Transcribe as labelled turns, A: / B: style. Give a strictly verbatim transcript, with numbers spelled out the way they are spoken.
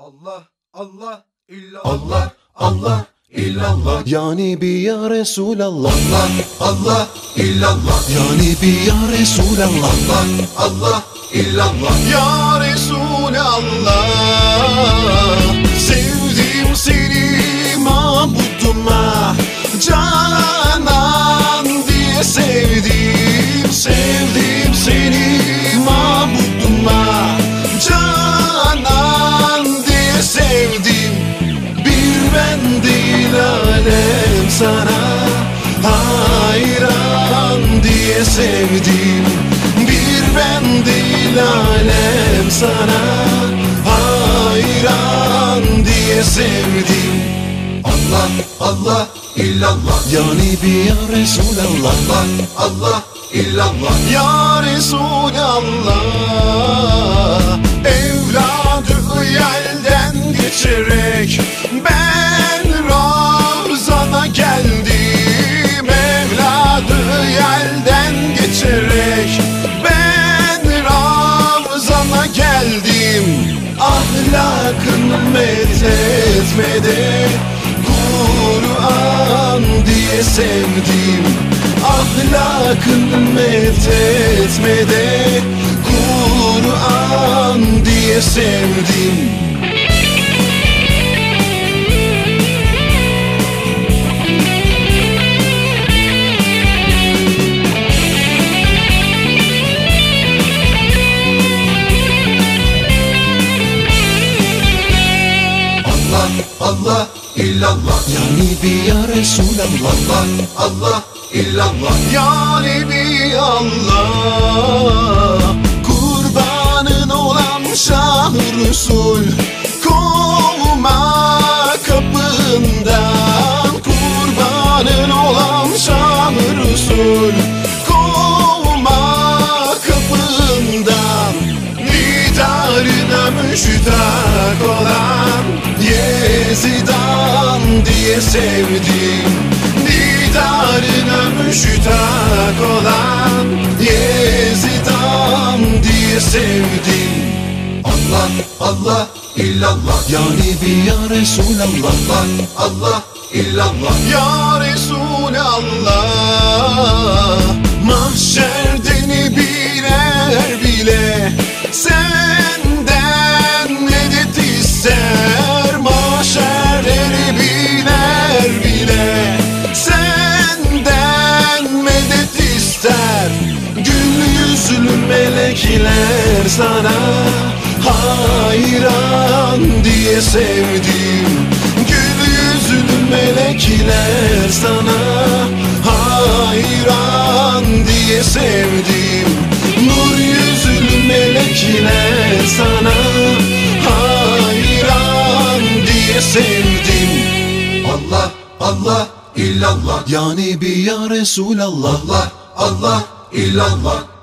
A: Allah, Allah, illallah, Allah, illallah.
B: Ya Nebi ya Resulallah,
A: Allah, Allah, illallah.
B: Ya Nebi ya Resulallah,
A: Allah, Allah, illallah.
B: Ya Resulallah, sevdim seni mabuduma, canan diye sevdim, sevdim seni mabuduma, canan diye sevdim. Bir ben değil alem sana hayran diye sevdim. Bir ben değil alem sana hayran diye sevdim.
A: Allah, Allah, illallah.
B: Ya Nebi ya Resulallah,
A: Allah, Allah, illallah.
B: Ya Resulallah, evladı yelden geçerek ben Ramazan'a geldim. Evladı yelden geçerek ben Ramazan'a geldim. Ahlakın methetmede Kur'an diye sevdim. Ahlakın methetmede Kur'an diye sevdim.
A: Allah, Allah, illallah.
B: Ya Nebi ya Resulallah,
A: Allah, Allah, illallah.
B: Ya Nebi Allah, kurbanın olan Şah Resul, kovma kapından. Kurbanın olan Şah Resul, kovma kapından. Lidarına müştak olan Yezidan diye sevdim. Lidarına müştak olan Yezidan diye sevdim.
A: Allah, Allah, illallah.
B: Ya Nebi ya Resulallah,
A: Allah, Allah, illallah.
B: Ya Resulallah, mahşerde nebiler bile senden medet ister. Mahşerde nebiler bile senden medet ister. Gül yüzlü melekler sana hayran diye sevdim. Gül yüzlü melekler sana hayran diye sevdim. Nur yüzlü melekler sana hayran diye sevdim.
A: Allah, Allah, illallah.
B: Ya Nebi ya Resulallah,
A: Allah, Allah, illallah.